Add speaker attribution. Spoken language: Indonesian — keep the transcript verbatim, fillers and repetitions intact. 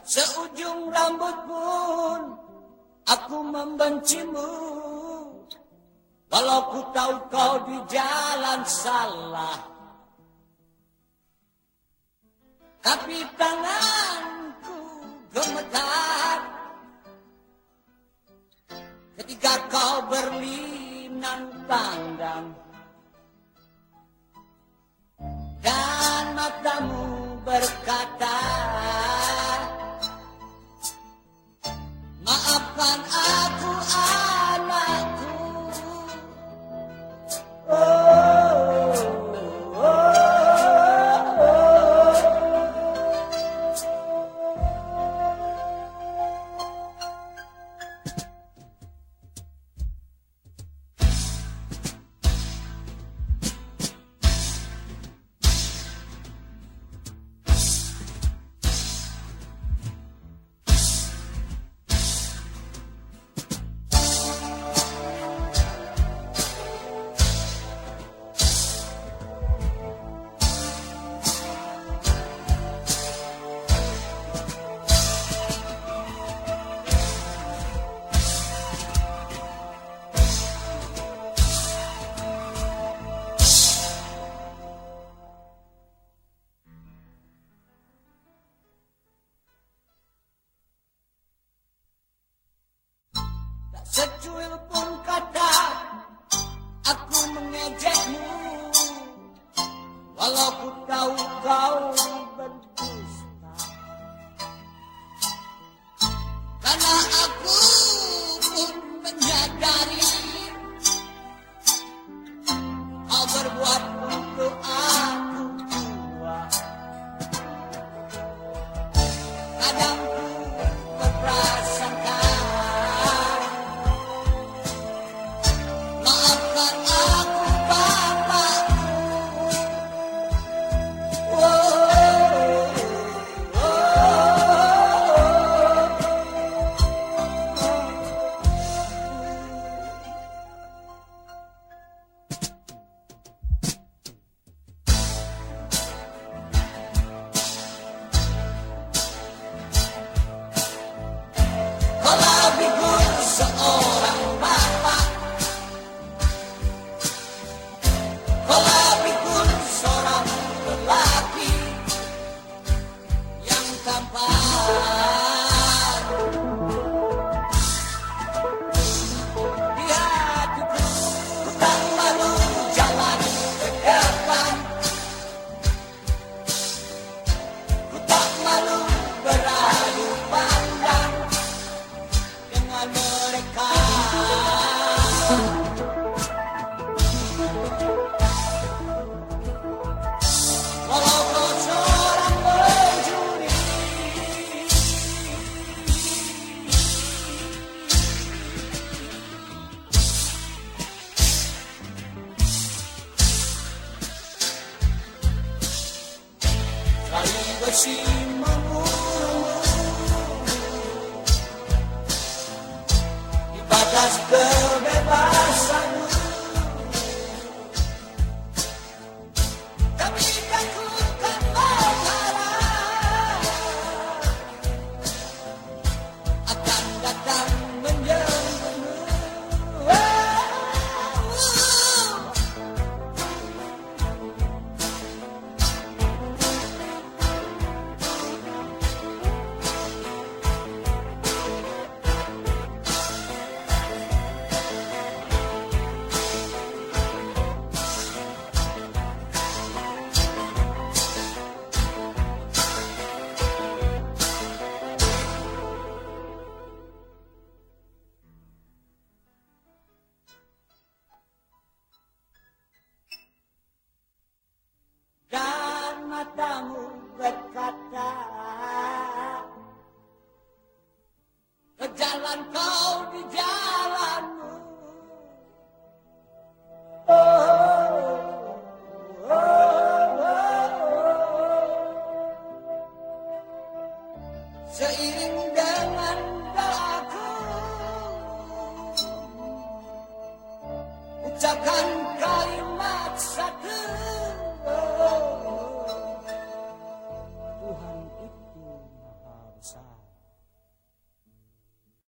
Speaker 1: Seujung rambut pun aku membencimu, walau ku tahu kau di jalan salah. Tapi tanganku gemetar ketika kau berlinang pandang, dan matamu berkata, maafkan aku anakku. Oh, oh, oh. Secuil pun kata aku mengejekmu, walau ku tahu kau berdusta. Karena aku pun menyadari kau berbuat untuk aku tua. Kadang ku berprasangka di batas kebebasanmu. Tapi aku kan berharap akan datang menjemputmu. Matamu berkata, berjalan kau di jalanmu. Oh, oh, oh, oh. Seiring dengan doaku, ucapkan kalimat satu.